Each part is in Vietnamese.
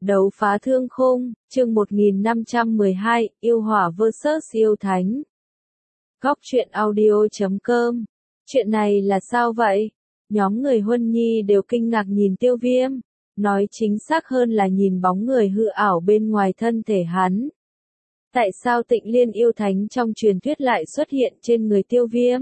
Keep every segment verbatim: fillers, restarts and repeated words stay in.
Đấu phá thương khung, chương một nghìn năm trăm mười hai, yêu hỏa versus yêu thánh. Góc truyện audio chấm com. Chuyện này là sao vậy? Nhóm người Huân Nhi đều kinh ngạc nhìn Tiêu Viêm, nói chính xác hơn là nhìn bóng người hư ảo bên ngoài thân thể hắn. Tại sao Tịnh Liên yêu thánh trong truyền thuyết lại xuất hiện trên người Tiêu Viêm?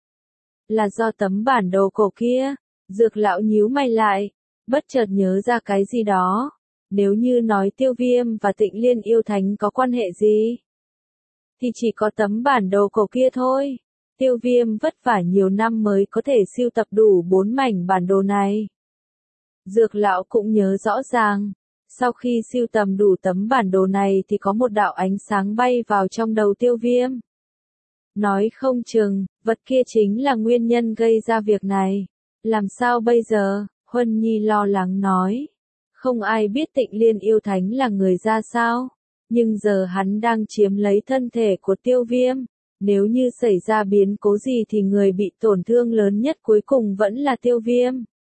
Là do tấm bản đồ cổ kia? Dược lão nhíu mày lại, bất chợt nhớ ra cái gì đó. Nếu như nói Tiêu Viêm và Tịnh Liên yêu thánh có quan hệ gì, thì chỉ có tấm bản đồ cổ kia thôi. Tiêu Viêm vất vả nhiều năm mới có thể sưu tập đủ bốn mảnh bản đồ này. Dược lão cũng nhớ rõ ràng, sau khi sưu tầm đủ tấm bản đồ này thì có một đạo ánh sáng bay vào trong đầu Tiêu Viêm. Nói không chừng, vật kia chính là nguyên nhân gây ra việc này. Làm sao bây giờ? Huân Nhi lo lắng nói. Không ai biết Tịnh Liên yêu thánh là người ra sao, nhưng giờ hắn đang chiếm lấy thân thể của Tiêu Viêm. Nếu như xảy ra biến cố gì thì người bị tổn thương lớn nhất cuối cùng vẫn là Tiêu Viêm.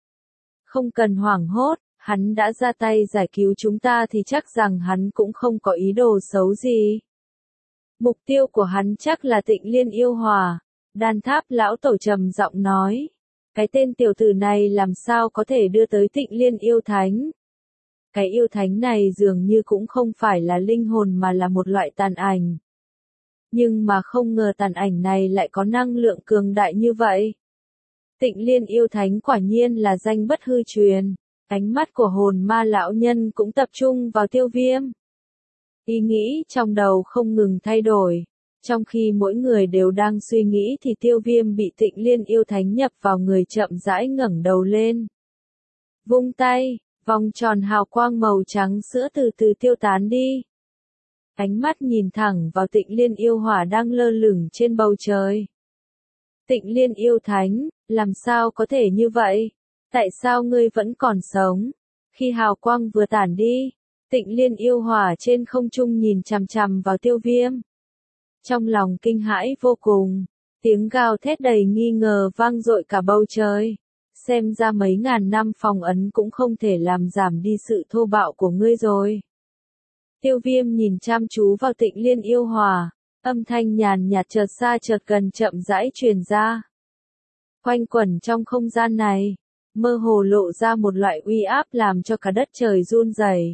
Không cần hoảng hốt, hắn đã ra tay giải cứu chúng ta thì chắc rằng hắn cũng không có ý đồ xấu gì. Mục tiêu của hắn chắc là Tịnh Liên yêu hỏa. Đan Tháp lão tổ trầm giọng nói. Cái tên tiểu tử này làm sao có thể đưa tới Tịnh Liên yêu thánh? Cái yêu thánh này dường như cũng không phải là linh hồn mà là một loại tàn ảnh. Nhưng mà không ngờ tàn ảnh này lại có năng lượng cường đại như vậy. Tịnh Liên yêu thánh quả nhiên là danh bất hư truyền. Ánh mắt của hồn ma lão nhân cũng tập trung vào Tiêu Viêm. Ý nghĩ trong đầu không ngừng thay đổi. Trong khi mỗi người đều đang suy nghĩ thì Tiêu Viêm bị Tịnh Liên yêu thánh nhập vào người chậm rãi ngẩng đầu lên. Vung tay, vòng tròn hào quang màu trắng sữa từ từ tiêu tán đi. Ánh mắt nhìn thẳng vào Tịnh Liên yêu hỏa đang lơ lửng trên bầu trời. Tịnh Liên yêu thánh, làm sao có thể như vậy? Tại sao ngươi vẫn còn sống? Khi hào quang vừa tản đi, Tịnh Liên yêu hỏa trên không trung nhìn chằm chằm vào Tiêu Viêm. Trong lòng kinh hãi vô cùng, tiếng gào thét đầy nghi ngờ vang dội cả bầu trời. Xem ra mấy ngàn năm phong ấn cũng không thể làm giảm đi sự thô bạo của ngươi rồi. Tiêu Viêm nhìn chăm chú vào Tịnh Liên yêu hỏa, âm thanh nhàn nhạt chợt xa chợt gần chậm rãi truyền ra. Quanh quẩn trong không gian này, mơ hồ lộ ra một loại uy áp làm cho cả đất trời run rẩy.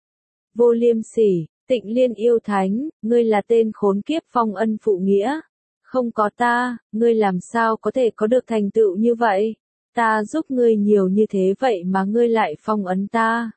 Vô liêm sỉ, Tịnh Liên yêu thánh, ngươi là tên khốn kiếp phong ân phụ nghĩa. Không có ta, ngươi làm sao có thể có được thành tựu như vậy? Ta giúp ngươi nhiều như thế vậy mà ngươi lại phong ấn ta.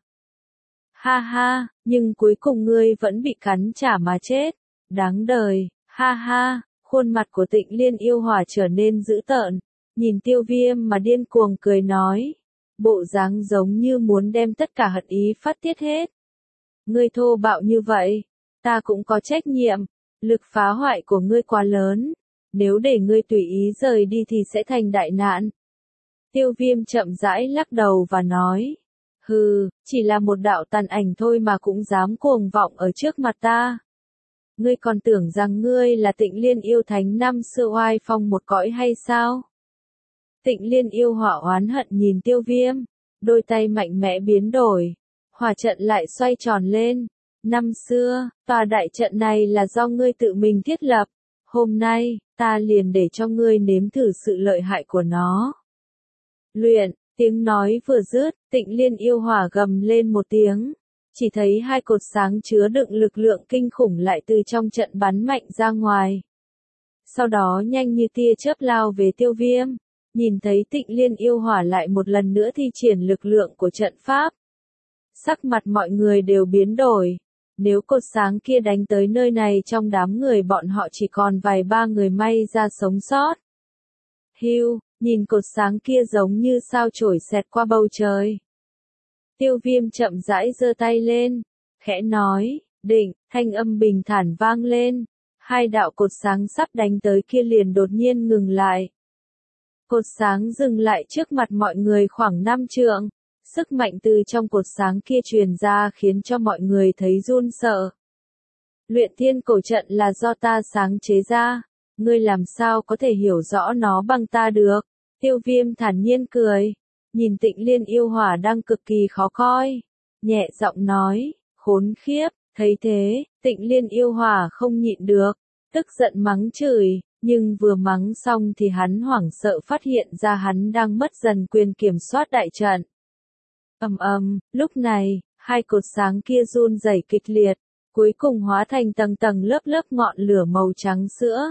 Ha ha, nhưng cuối cùng ngươi vẫn bị cắn trả mà chết. Đáng đời, ha ha, khuôn mặt của Tịnh Liên yêu hỏa trở nên dữ tợn. Nhìn Tiêu Viêm mà điên cuồng cười nói. Bộ dáng giống như muốn đem tất cả hận ý phát tiết hết. Ngươi thô bạo như vậy, ta cũng có trách nhiệm. Lực phá hoại của ngươi quá lớn. Nếu để ngươi tùy ý rời đi thì sẽ thành đại nạn. Tiêu Viêm chậm rãi lắc đầu và nói. Hừ, chỉ là một đạo tàn ảnh thôi mà cũng dám cuồng vọng ở trước mặt ta. Ngươi còn tưởng rằng ngươi là Tịnh Liên yêu thánh năm xưa oai phong một cõi hay sao? Tịnh Liên yêu hỏa oán hận nhìn Tiêu Viêm, đôi tay mạnh mẽ biến đổi, hỏa trận lại xoay tròn lên. Năm xưa, tòa đại trận này là do ngươi tự mình thiết lập, hôm nay, ta liền để cho ngươi nếm thử sự lợi hại của nó. Luyện, tiếng nói vừa dứt, Tịnh Liên yêu hỏa gầm lên một tiếng, chỉ thấy hai cột sáng chứa đựng lực lượng kinh khủng lại từ trong trận bắn mạnh ra ngoài. Sau đó nhanh như tia chớp lao về Tiêu Viêm. Nhìn thấy Tịnh Liên yêu hỏa lại một lần nữa thi triển lực lượng của trận pháp. Sắc mặt mọi người đều biến đổi. Nếu cột sáng kia đánh tới nơi này trong đám người bọn họ chỉ còn vài ba người may ra sống sót. Hưu, nhìn cột sáng kia giống như sao chổi xẹt qua bầu trời. Tiêu Viêm chậm rãi giơ tay lên, khẽ nói, định, thanh âm bình thản vang lên. Hai đạo cột sáng sắp đánh tới kia liền đột nhiên ngừng lại. Cột sáng dừng lại trước mặt mọi người khoảng năm trượng. Sức mạnh từ trong cột sáng kia truyền ra khiến cho mọi người thấy run sợ. Luyện thiên cổ trận là do ta sáng chế ra. Ngươi làm sao có thể hiểu rõ nó bằng ta được? Tiêu Viêm thản nhiên cười. Nhìn Tịnh Liên yêu hỏa đang cực kỳ khó coi. nhẹ giọng nói, khốn khiếp, thấy thế, Tịnh Liên yêu hỏa không nhịn được, tức giận mắng chửi, nhưng vừa mắng xong thì hắn hoảng sợ phát hiện ra hắn đang mất dần quyền kiểm soát đại trận. Ầm ầm, lúc này, hai cột sáng kia run rẩy kịch liệt, cuối cùng hóa thành tầng tầng lớp lớp ngọn lửa màu trắng sữa.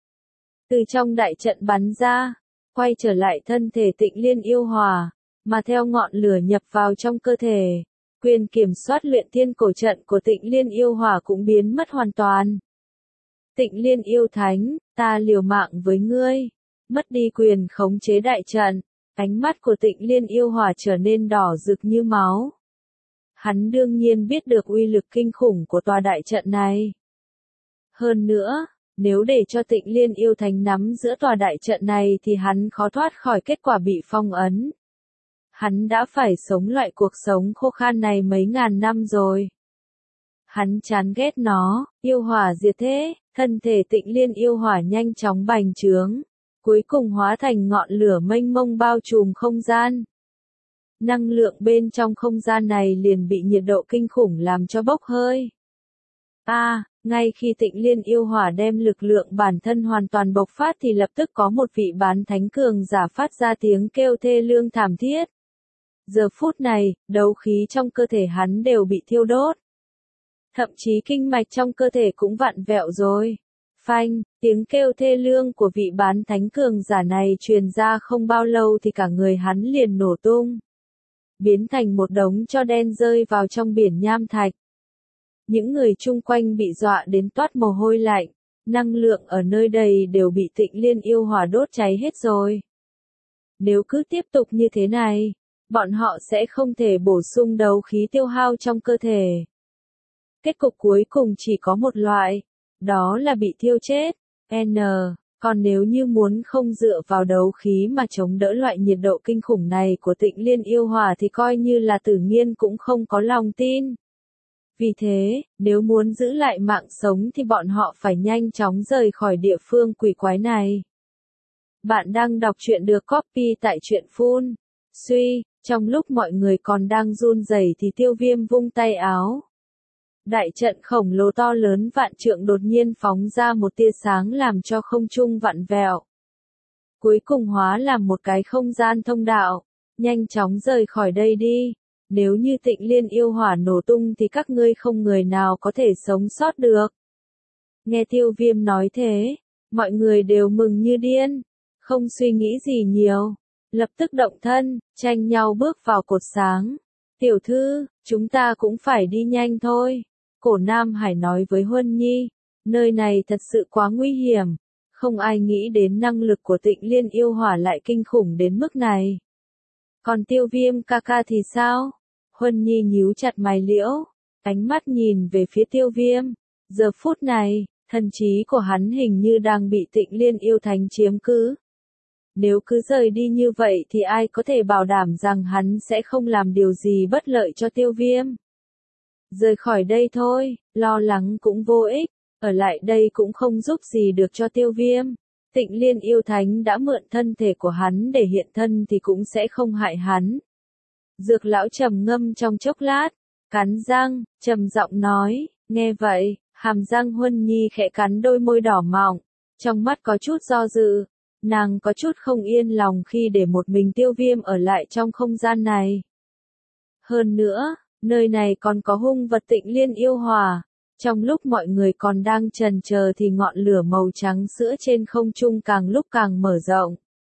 Từ trong đại trận bắn ra, quay trở lại thân thể Tịnh Liên yêu hỏa, mà theo ngọn lửa nhập vào trong cơ thể, quyền kiểm soát luyện thiên cổ trận của Tịnh Liên yêu hỏa cũng biến mất hoàn toàn. Tịnh Liên yêu thánh, ta liều mạng với ngươi, mất đi quyền khống chế đại trận, ánh mắt của Tịnh Liên yêu hỏa trở nên đỏ rực như máu. Hắn đương nhiên biết được uy lực kinh khủng của tòa đại trận này. Hơn nữa, nếu để cho Tịnh Liên yêu thánh nắm giữa tòa đại trận này thì hắn khó thoát khỏi kết quả bị phong ấn. Hắn đã phải sống loại cuộc sống khô khan này mấy ngàn năm rồi. Hắn chán ghét nó, yêu hỏa diệt thế, thân thể Tịnh Liên yêu hỏa nhanh chóng bành trướng, cuối cùng hóa thành ngọn lửa mênh mông bao trùm không gian. Năng lượng bên trong không gian này liền bị nhiệt độ kinh khủng làm cho bốc hơi. A, à, ngay khi Tịnh Liên yêu hỏa đem lực lượng bản thân hoàn toàn bộc phát thì lập tức có một vị bán thánh cường giả phát ra tiếng kêu thê lương thảm thiết. Giờ phút này, đấu khí trong cơ thể hắn đều bị thiêu đốt. Thậm chí kinh mạch trong cơ thể cũng vặn vẹo rồi. Phanh, tiếng kêu thê lương của vị bán thánh cường giả này truyền ra không bao lâu thì cả người hắn liền nổ tung. Biến thành một đống tro đen rơi vào trong biển nham thạch. Những người chung quanh bị dọa đến toát mồ hôi lạnh, năng lượng ở nơi đây đều bị Tịnh Liên yêu hỏa đốt cháy hết rồi. Nếu cứ tiếp tục như thế này, bọn họ sẽ không thể bổ sung đấu khí tiêu hao trong cơ thể. Kết cục cuối cùng chỉ có một loại, đó là bị thiêu chết. N. Còn nếu như muốn không dựa vào đấu khí mà chống đỡ loại nhiệt độ kinh khủng này của Tịnh Liên yêu hỏa thì coi như là Tử Nghiên cũng không có lòng tin. Vì thế, nếu muốn giữ lại mạng sống thì bọn họ phải nhanh chóng rời khỏi địa phương quỷ quái này. Bạn đang đọc truyện được copy tại truyện phun. Suy, trong lúc mọi người còn đang run rẩy thì Tiêu Viêm vung tay áo. Đại trận khổng lồ to lớn vạn trượng đột nhiên phóng ra một tia sáng làm cho không trung vặn vẹo. Cuối cùng hóa làm một cái không gian thông đạo, nhanh chóng rời khỏi đây đi. Nếu như Tịnh Liên yêu hỏa nổ tung thì các ngươi không người nào có thể sống sót được. Nghe Tiêu Viêm nói thế, mọi người đều mừng như điên, không suy nghĩ gì nhiều, lập tức động thân, tranh nhau bước vào cột sáng. Tiểu thư, chúng ta cũng phải đi nhanh thôi. Cổ Nam Hải nói với Huân Nhi, nơi này thật sự quá nguy hiểm, không ai nghĩ đến năng lực của Tịnh Liên yêu hỏa lại kinh khủng đến mức này. Còn Tiêu Viêm ca ca thì sao? Huân Nhi nhíu chặt mày liễu, ánh mắt nhìn về phía Tiêu Viêm. Giờ phút này, thần trí của hắn hình như đang bị Tịnh Liên yêu thánh chiếm cứ. Nếu cứ rời đi như vậy thì ai có thể bảo đảm rằng hắn sẽ không làm điều gì bất lợi cho Tiêu Viêm. Rời khỏi đây thôi, lo lắng cũng vô ích, ở lại đây cũng không giúp gì được cho Tiêu Viêm. Tịnh Liên yêu thánh đã mượn thân thể của hắn để hiện thân thì cũng sẽ không hại hắn. Dược lão trầm ngâm trong chốc lát, cắn răng, trầm giọng nói, nghe vậy, hàm răng Huân Nhi khẽ cắn đôi môi đỏ mọng, trong mắt có chút do dự, nàng có chút không yên lòng khi để một mình Tiêu Viêm ở lại trong không gian này. Hơn nữa, nơi này còn có hung vật Tịnh Liên yêu hỏa. Trong lúc mọi người còn đang chần chờ thì ngọn lửa màu trắng sữa trên không trung càng lúc càng mở rộng.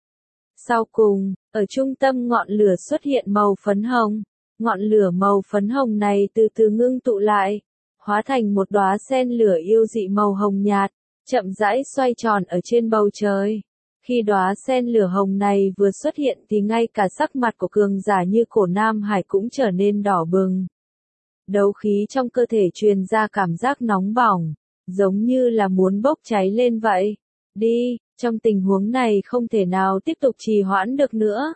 Sau cùng, ở trung tâm ngọn lửa xuất hiện màu phấn hồng. Ngọn lửa màu phấn hồng này từ từ ngưng tụ lại, hóa thành một đóa sen lửa yêu dị màu hồng nhạt, chậm rãi xoay tròn ở trên bầu trời. Khi đóa sen lửa hồng này vừa xuất hiện thì ngay cả sắc mặt của cường giả như Cổ Nam Hải cũng trở nên đỏ bừng. Đấu khí trong cơ thể truyền ra cảm giác nóng bỏng, giống như là muốn bốc cháy lên vậy. Đi, trong tình huống này không thể nào tiếp tục trì hoãn được nữa.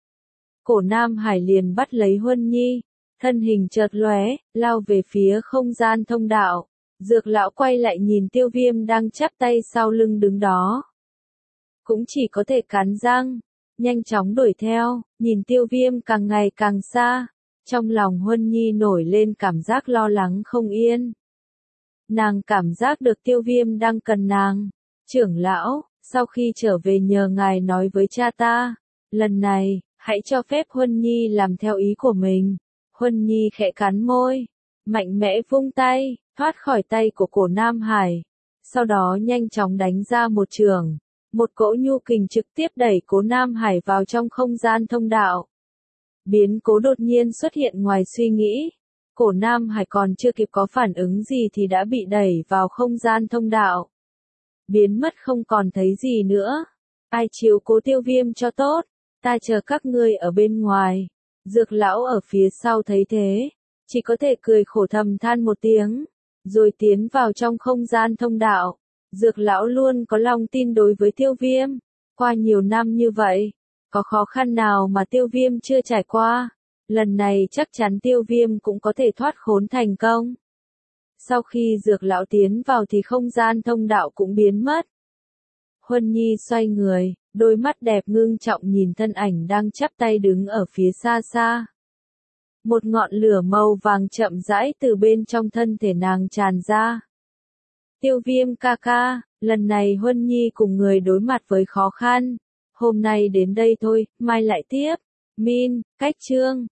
Cổ Nam Hải liền bắt lấy Huân Nhi, thân hình chợt lóe, lao về phía không gian thông đạo. Dược lão quay lại nhìn Tiêu Viêm đang chắp tay sau lưng đứng đó. Cũng chỉ có thể cắn răng, nhanh chóng đuổi theo, nhìn Tiêu Viêm càng ngày càng xa. Trong lòng Huân Nhi nổi lên cảm giác lo lắng không yên. Nàng cảm giác được Tiêu Viêm đang cần nàng. Trưởng lão, sau khi trở về nhờ ngài nói với cha ta, lần này, hãy cho phép Huân Nhi làm theo ý của mình. Huân Nhi khẽ cắn môi, mạnh mẽ vung tay, thoát khỏi tay của Cổ Nam Hải. Sau đó nhanh chóng đánh ra một chưởng, một cỗ nhu kình trực tiếp đẩy Cổ Nam Hải vào trong không gian thông đạo. Biến cố đột nhiên xuất hiện ngoài suy nghĩ. Cổ Nam Hải còn chưa kịp có phản ứng gì thì đã bị đẩy vào không gian thông đạo. Biến mất không còn thấy gì nữa. Ai chiếu cố Tiêu Viêm cho tốt, ta chờ các ngươi ở bên ngoài. Dược lão ở phía sau thấy thế, chỉ có thể cười khổ thầm than một tiếng, rồi tiến vào trong không gian thông đạo. Dược lão luôn có lòng tin đối với Tiêu Viêm. Qua nhiều năm như vậy, có khó khăn nào mà Tiêu Viêm chưa trải qua. Lần này chắc chắn Tiêu Viêm cũng có thể thoát khốn thành công. Sau khi dược lão tiến vào thì không gian thông đạo cũng biến mất. Huân Nhi xoay người, đôi mắt đẹp ngưng trọng nhìn thân ảnh đang chắp tay đứng ở phía xa xa. Một ngọn lửa màu vàng chậm rãi từ bên trong thân thể nàng tràn ra. Tiêu Viêm ca ca, lần này Huân Nhi cùng người đối mặt với khó khăn. Hôm nay đến đây thôi, mai lại tiếp. Min, cách chương.